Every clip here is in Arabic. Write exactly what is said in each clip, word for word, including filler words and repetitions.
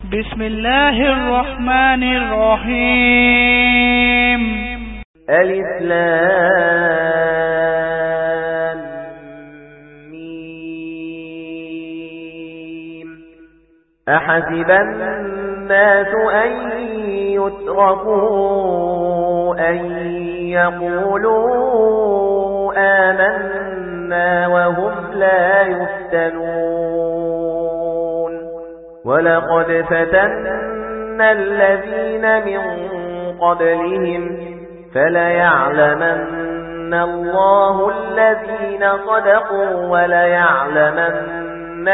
بسم الله الرحمن الرحيم. ألف لام ميم. أحسب الناس أن يتركوا أن يقولوا آمنا وهم لا يفتنون. ولقد فتنا الذين من قبلهم فليعلمن الله الذين صدقوا وليعلمن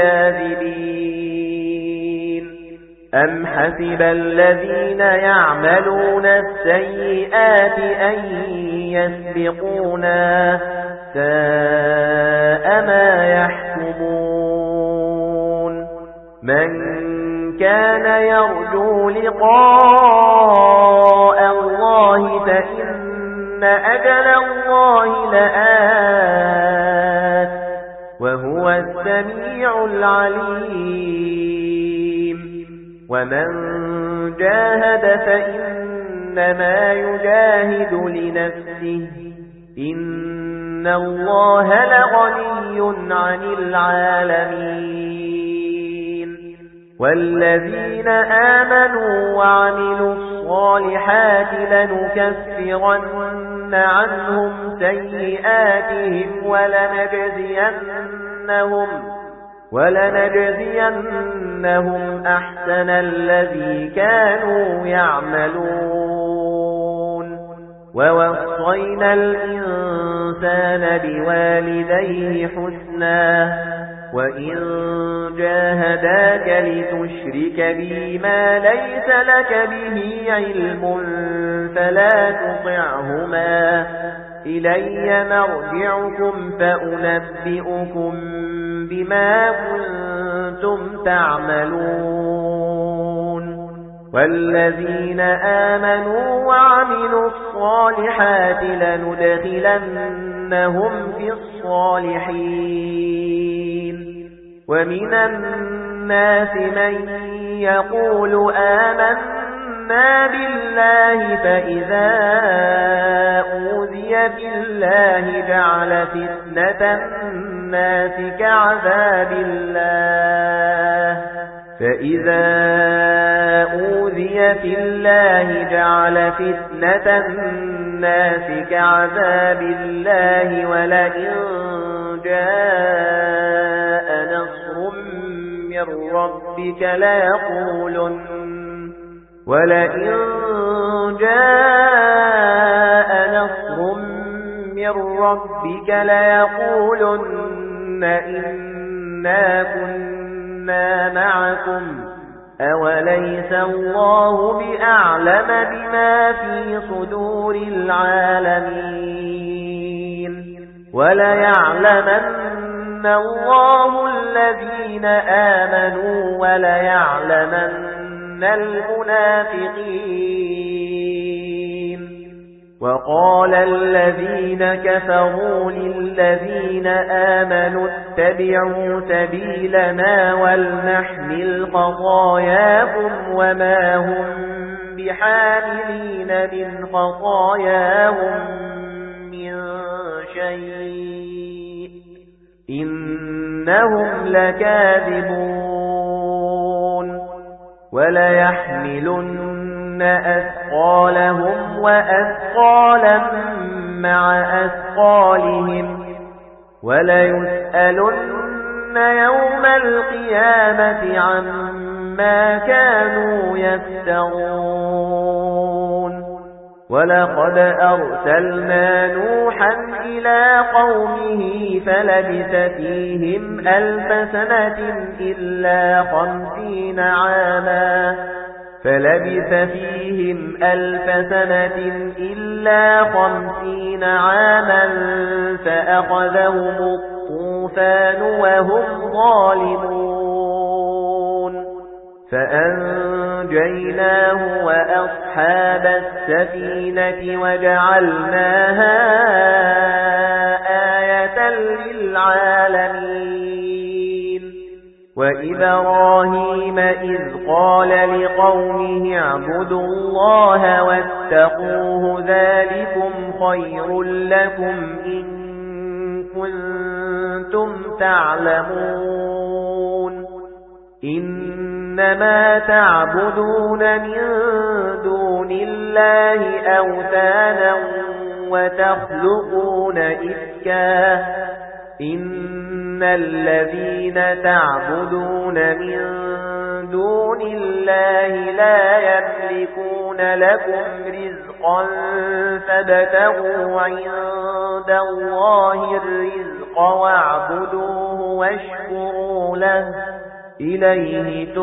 الكاذبين. أم حسب الذين يعملون السيئات أن يسبقونا ساء ما يحكمون. من كان يرجو لقاء الله فإن أجل الله لآت وهو السميع العليم. ومن جاهد فإنما يجاهد لنفسه إن الله لغني عن العالمين. والذين آمنوا وعملوا الصالحات لنكفرن عنهم سيئاتهم ولنجزينهم ولنجزينهم أحسن الذي كانوا يعملون. ووصينا الإنسان بوالديه حسنا وإن جاهداك لتشرك بي ما ليس لك به علم فلا تطعهما إلي مرجعكم فأنبئكم بما كنتم تعملون. والذين آمنوا وعملوا الصالحات لندخلنهم في الصالحين. ومن الناس من يقول آمنا بالله فإذا أوذي بالله جعل فتنة الناس كعذاب الله فإذا أوذي في الله جعل فتنة الناس كعذاب الله ولئن جاء نصر من ربك ليقولن ولئن جاء نصر من ربك ليقولن إنا كنا معكم أوليس الله بأعلم بما في صدور العالمين. وليعلمن الله الذين آمنوا وليعلمن المنافقين. وقال الذين كفروا للذين آمنوا اتبعوا سبيلنا ولنحمل خطاياكم وما هم بحاملين من خطاياهم من شيء إنهم لكاذبون. وليحملن أثقالهم وأثقالا مع أثقالهم وليسألن يوم القيامة عما كانوا يفترون. ولقد أرسلنا نوحا إلى قومه فلبث فيهم ألف سنة إلا خمسين عاما فلبث فيهم ألف سنة إلا خمسين عاما فأخذهم الطوفان وهم ظالمون. فأنجيناه وأصحاب السفينة وجعلناها آية للعالمين. وإبراهيم إذ قال لقومه اعبدوا الله واتقوه ذلكم خير لكم إن كنتم تعلمون إنما تعبدون من دون الله أوثانا وتخلقون إفكا إن الذين تعبدون من دون الله لا يملكون لكم رزقا فابتغوا عند الله الرزق واعبدوه واشكروا له إليه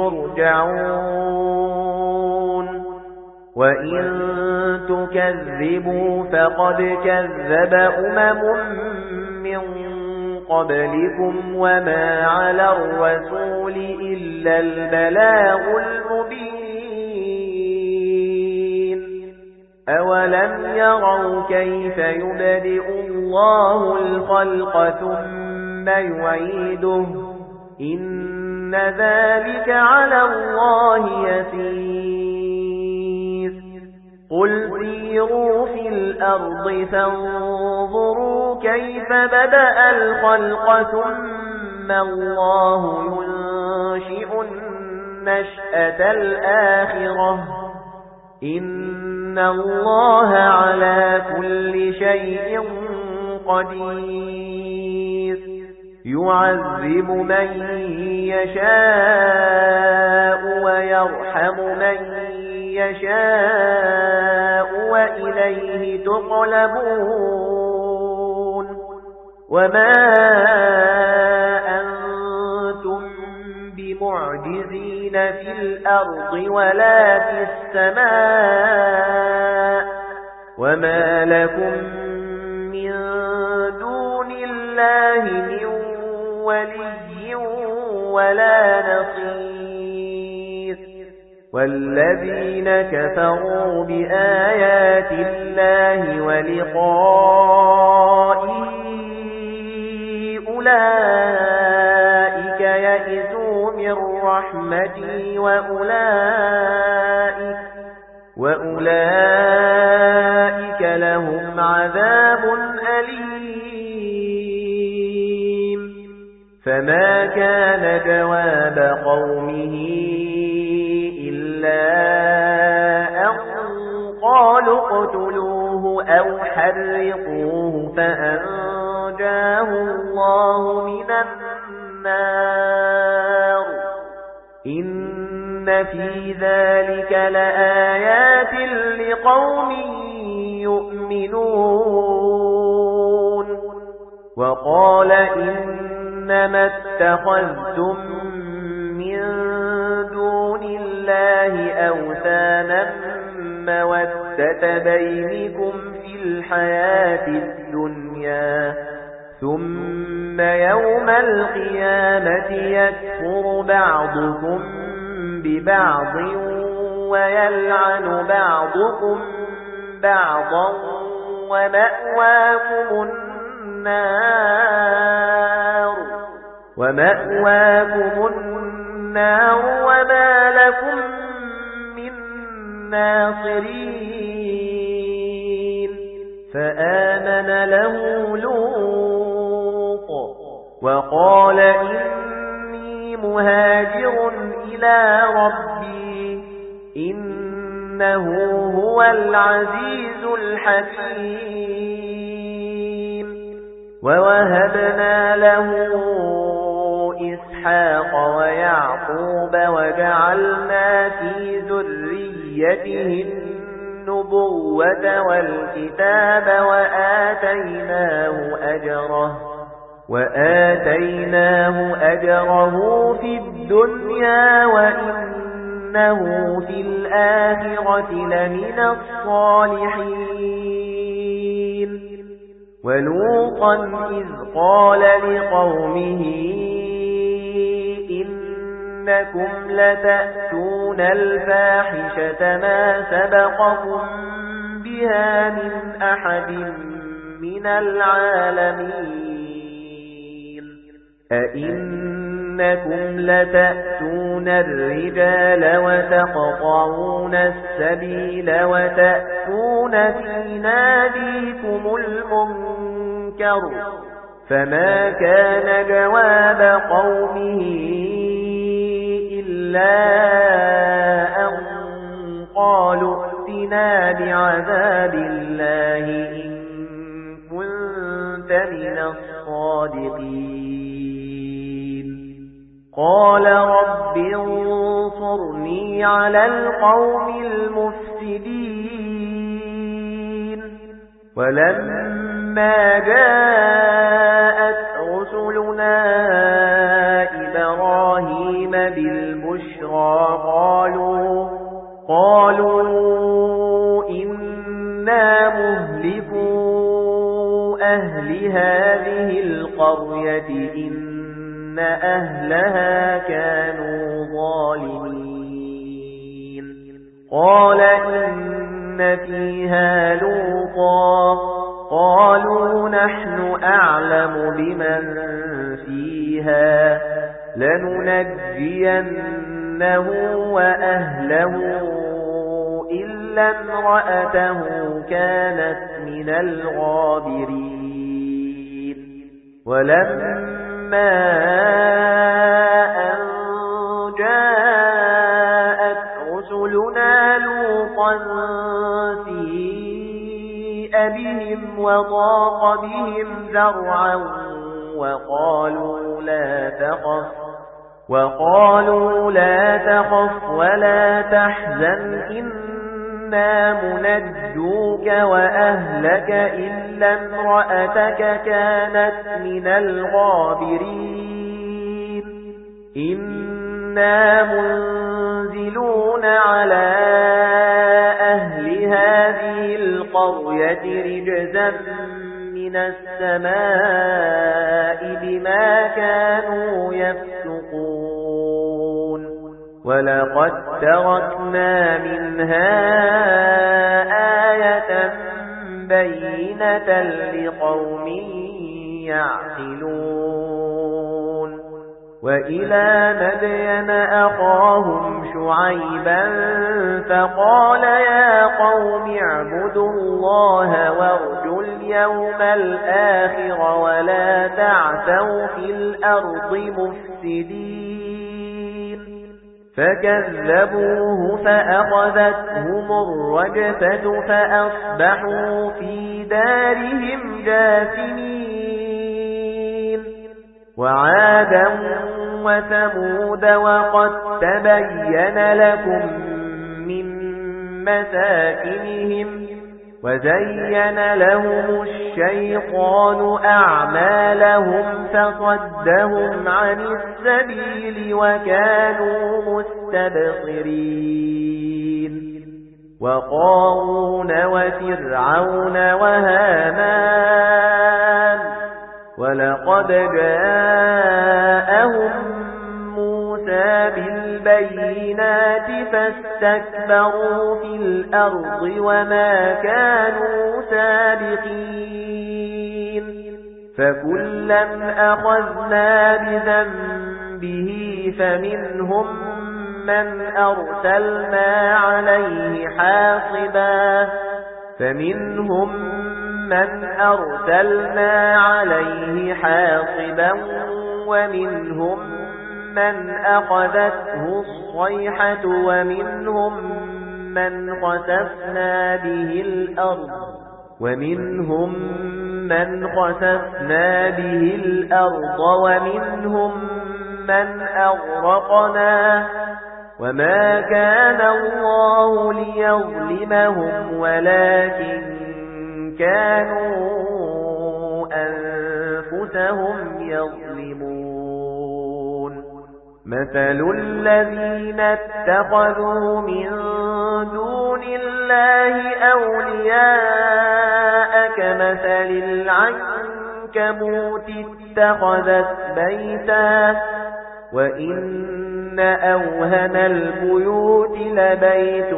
ترجعون وإن تكذبوا فقد كذب أمم من قبلكم وما على الرسول إلا البلاغ المبين أولم يروا كيف يبدئ الله الخلق ثم يعيده إن ذلك على الله يسير قل سيروا في الأرض فانظروا كيف بدأ الخلق ثم الله ينشئ النشأة الآخرة إن الله على كل شيء قدير يعذب من يشاء ويرحم من يشاء وإليه تقلبون وما أنتم بمعجزين في الأرض ولا في السماء وما لكم من دون الله من ولي ولا نصير والذين كفروا بآيات الله ولقائه أولئك يئسوا من رحمتي وأولئك وأولئك لهم عذاب أليم فما كان جواب قومه إلا أن قالوا اقتلوه أو حرقوه فأنجاه الله من النار إن في ذلك لآيات لقوم يؤمنون وقال إنما اتخذتم من دون الله أوثانا مودة بينكم في الحياة الدنيا ثم يوم القيامة يكفر بعضكم ببعض ويلعن بعضكم بعضا ومأواكم النار ومأواكم النار وما لكم من ناصرين فآمن له لوط وقال إني مهاجر إلى ربي إنه هو العزيز الحكيم ووهبنا له إسحاق ويعقوب وجعلنا في ذريته النبوة والكتاب وآتيناه أجره وآتيناه أجره في الدنيا وإنه في الآخرة لمن الصالحين ولوطا إذ قال لقومه إنكم لتأتون الفاحشة ما سبقكم بها من أحد من العالمين أئنكم إنكم لتأتون الرجال وتقطعون السبيل وتأتون في ناديكم المنكر فما كان جواب قومه إلا أن قالوا ائتنا بعذاب الله إن كنت من الصادقين قال رب انصرني على القوم المفسدين ولما جاءت رسلنا إبراهيم بالبشرى قالوا قالوا إنا مهلكو أهل هذه القرية إن أهلها كانوا ظالمين قال إن فيها لوطا قالوا نحن أعلم بمن فيها لننجينه وأهله إلا امرأته كانت من الغابرين ولما أن جاءت رسلنا لوطا سيء بهم وضاق بهم ذرعا وقالوا لا تخف وقالوا لا تخف ولا تحزن إنا منجوك وأهلك إلا امرأتك كانت من الغابرين إنا منزلون على أهل هذه القرية رجزا من السماء بما كانوا يفسقون ولقد تركنا منها آية بينة لقوم يعقلون وإلى مدين أخاهم شعيبا فقال يا قوم اعبدوا الله وارجوا اليوم الآخر ولا تعثوا في الأرض مفسدين فكذبوه فأخذتهم الرجفة فأصبحوا في دارهم جاثمين وعادا وثمود وقد تبين لكم من مساكنهم وزين لهم الشيطان أعمالهم فصدهم عن السبيل وكانوا مستبصرين وقارون وفرعون وهامان ولقد جاءهم موسى بالبينات فاستكبروا في الأرض وما كانوا سابقين فكلا أخذنا بذنبه فمنهم من أرسلنا عليه حاصبا فمنهم من أرسلنا عليه حاصبا ومنهم من أخذته الصيحة ومنهم من خسفنا به الأرض ومنهم من خسفنا به الأرض ومنهم من أغرقنا وما كان الله ليظلمهم ولكن كانوا أنفسهم يظلمون مثل الذين اتخذوا من دون الله أولياء كمثل العنكبوت اتخذت بيتا وإن أوهن البيوت لبيت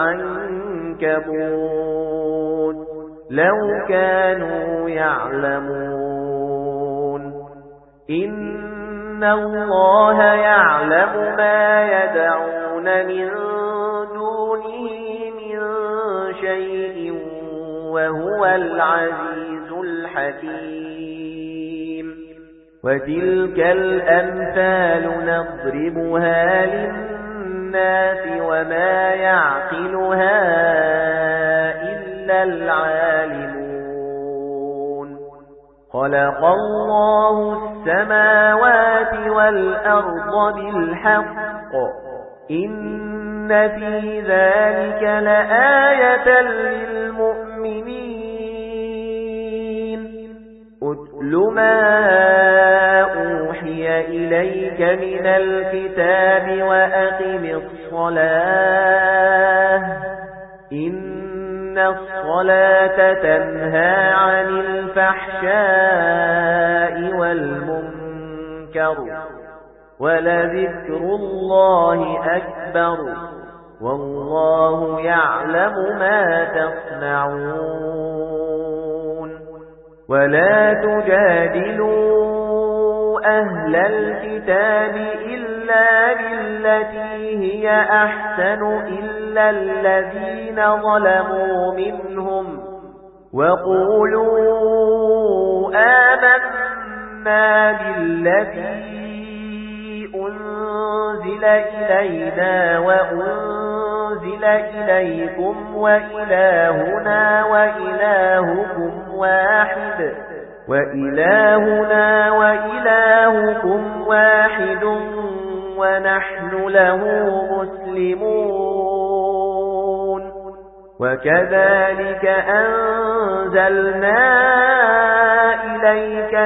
العنكبوت لو كانوا يعلمون إن إِنَّ اللَّهَ يَعْلَمُ مَا يَدْعُونَ مِن دُونِهِ مِن شَيْءٍ وَهُوَ الْعَزِيزُ الْحَكِيمُ وَتِلْكَ الْأَمْثَالُ نَضْرِبُهَا لِلنَّاسِ وَمَا يَعْقِلُهَا إِلَّا الْعَالِمُونَ خَلَقَ اللَّهُ السَّمَاوَاتِ وَالْأَرْضَ بِالْحَقِّ إِنَّ في ذَلِكَ لَآيَةً لِلْمُؤْمِنِينَ أُتْلُ مَا أُوحِيَ إِلَيْكَ مِنَ الْكِتَابِ وَأَقِمِ الصَّلَاةَ إِنَّ الصَّلَاةَ تَنْهَى عَنِ الْفَحْشَاءِ وَالْمُنكَرِ وَلَذِكْرُ اللَّهِ أَكْبَرُ وَاللَّهُ يَعْلَمُ مَا تَصْنَعُونَ وَلَا تُجَادِلُوا أَهْلَ الْكِتَابِ إِلَّا بِالَّتِي هِيَ أَحْسَنُ إِلَّا الَّذِينَ ظَلَمُوا مِنْهُمْ وَقُولُوا آمَنَّا بِالَّذِي أُنْزِلَ إِلَيْنَا وَأُنْزِلَ إِلَيْكُمْ وَإِلَٰهُنَا وَإِلَٰهُكُمْ واحد وَإِلَٰهُنَا وَإِلَٰهُكُمْ واحد وَنَحْنُ لَهُ مُسْلِمُونَ وَكَذَلِكَ أَنزَلْنَا إِلَيْكَ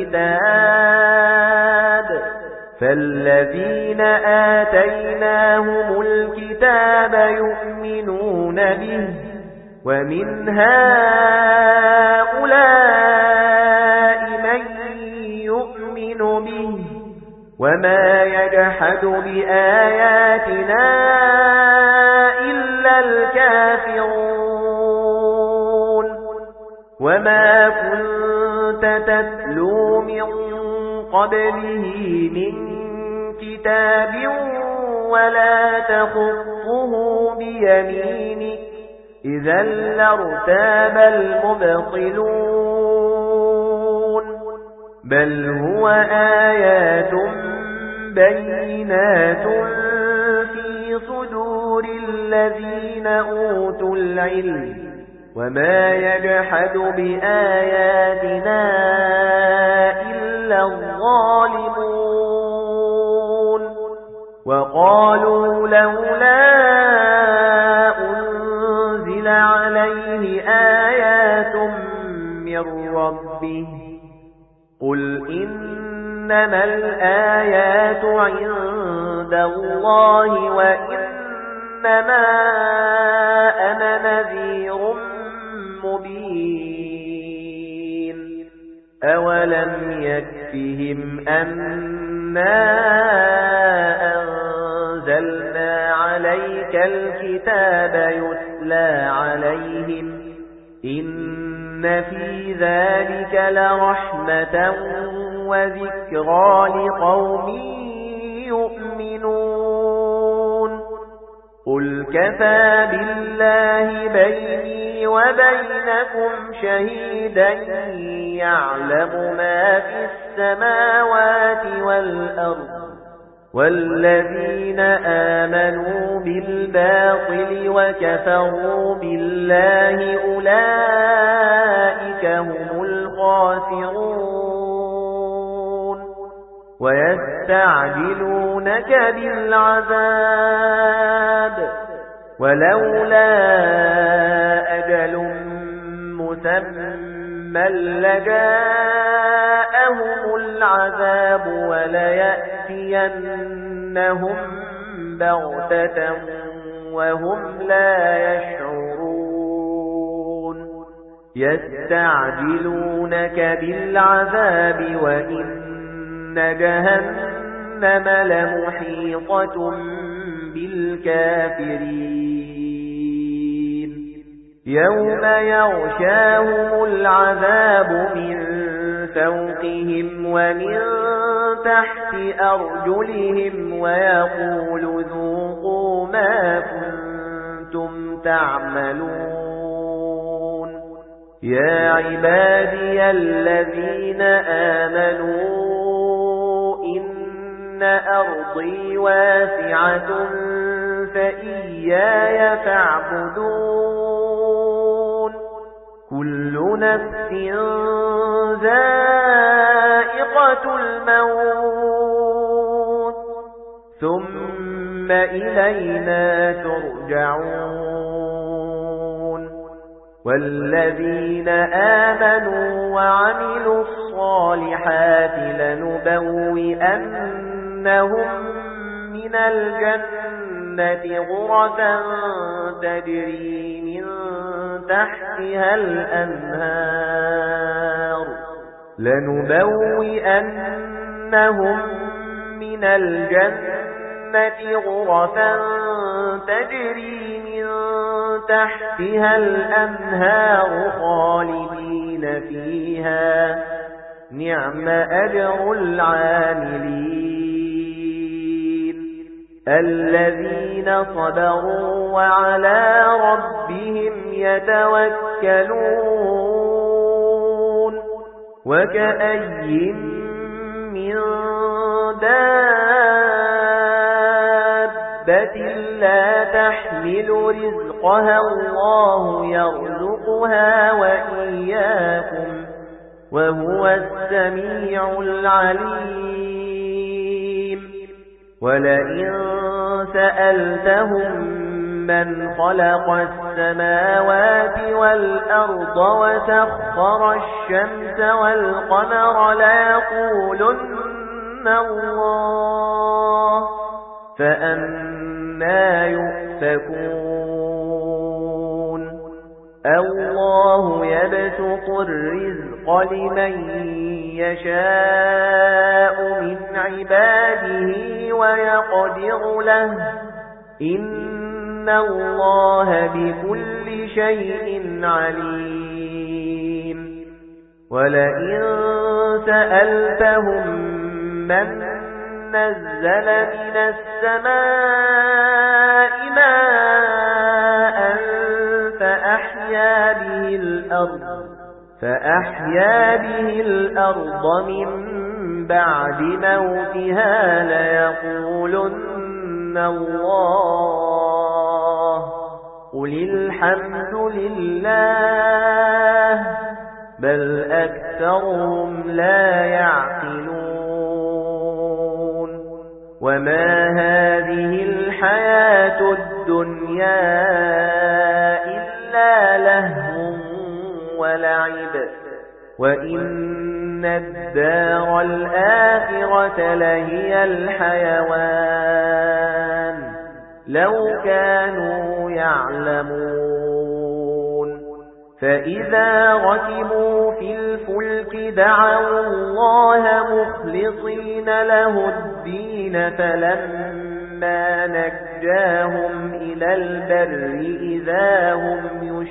الْكِتَابَ فَالَّذِينَ آتَيْنَاهُمُ الْكِتَابَ يُؤْمِنُونَ بِهِ وَمِنْ هَؤُلَاءِ مَن يُؤْمِنُ بِهِ وَمَا يَجْحَدُ بِآيَاتِنَا إِلَّا الْكَافِرُونَ وَمَا كُنتَ تَتْلُو مِن قَبْلِهِ مِن كِتَابٍ وَلَا تَخُطُّهُ بِيَمِينِكَ إِذًا لَّارْتَابَ الْمُبْطِلُونَ بَلْ هُوَ آيَاتٌ بَيِّنَاتٌ فِي صُدُورِ الَّذِينَ أُوتُوا الْعِلْمَ وَمَا يَجْحَدُ بِآيَاتِنَا إِلَّا الظَّالِمُونَ وَقَالُوا لَوْلَا أُنْزِلَ عَلَيْهِ آيَاتٌ مِّن رَّبِّهِ قُلْ إِنَّمَا الْآيَاتُ عِندَ اللَّهِ وَإِنَّمَا أَنَا نَذِيرٌ مُبِينٌ أَوَلَمْ يَكْفِهِمْ أَنَّا أَنزَلْنَا عَلَيْكَ الْكِتَابَ يُتْلَى عَلَيْهِمْ إِنَّ فِي ذَلِكَ لَرَحْمَةً وَذِكْرَى لِقَوْمٍ يُؤْمِنُونَ قُلْ كَفَى بِاللَّهِ بَيْنِي وَبَيْنَكُمْ شَهِيدًا يَعْلَمُ مَا فِي السَّمَاوَاتِ وَالْأَرْضِ وَالَّذِينَ آمَنُوا بِالْبَاطِلِ وَكَفَرُوا بِاللَّهِ أُولَئِكَ هُمُ الْخَاسِرُونَ وَيَسْتَعْجِلُونَكَ بِالْعَذَابِ وَلَوْلَا أَجَلٌ مُّسَمًّى لَّجَاءَهُمُ الْعَذَابُ وَلَيَأْتِيَنَّهُم بَغْتَةً وَهُمْ لَا يَشْعُرُونَ يَسْتَعْجِلُونَكَ بِالْعَذَابِ وَإِنَّ جَهَنَّمَ لَمُحِيطَةٌ بِالْكَافِرِينَ يَوْمَ يَغْشَاهُمُ الْعَذَابُ مِنْ فَوْقِهِمْ وَمِنْ تحت أرجلهم ويقول ذوقوا ما كنتم تعملون يا عبادي الذين آمنوا إن أرضي واسعة فإياي فاعبدون كل نفس ذائقة الموت ثم إلينا ترجعون والذين آمنوا وعملوا الصالحات لنبوئنهم من الجنة غرفا تجري من تحتها الأنهار لنبوئنهم من الجنة غرفا تجري من تحتها الأنهار خالدين فيها نعم أجر العاملين الذين صبروا وعلى ربهم يتوكلون وكأي من دابة لا تحمل رزقها الله يرزقها وإياكم وهو السميع العليم ولئن سألتهم من خلق السماوات والأرض وسخر الشمس والقمر ليقولن الله فأنى يؤفكون الله يبسط الرزق لمن يشاء من عباده ويقدر له إن الله بكل شيء عليم ولئن سألتهم من نزل من السماء ماء فأحيا به الأرض فأحيا به الأرض من بعد موتها ليقولن الله قل الحمد لله بل أكثرهم لا يعقلون وما هذه الحياة الدنيا إلا لهو ولعب وإن الدار الآخرة لهي الحيوان لو كانوا يعلمون فإذا ركبوا في الفلك دعوا الله مخلصين له الدين فلما نجاهم إلى البر إذا هم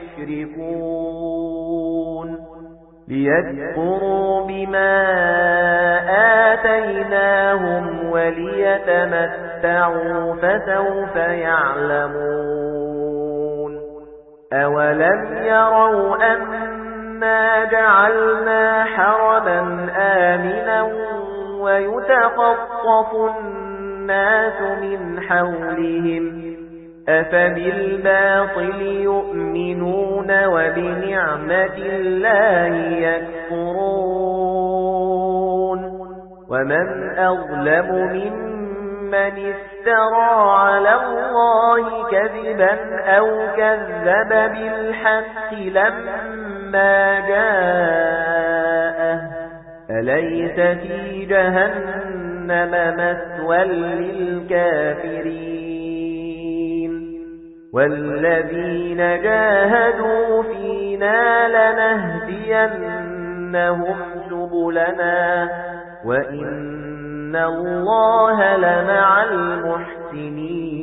يشركون ليكفروا بما آتيناهم وليتمتعوا فسوف يعلمون أولم يروا أنا جعلنا حرما آمنا ويتخطف الناس من حولهم أفبالباطل يؤمنون وبنعمة الله يكفرون ومن أظلم ممن افترى على الله كذبا أو كذب بالحق لما جاءه أليس في جهنم مثوى للكافرين والذين جاهدوا فينا لنهدينهم سبلنا وإن الله لمع المحسنين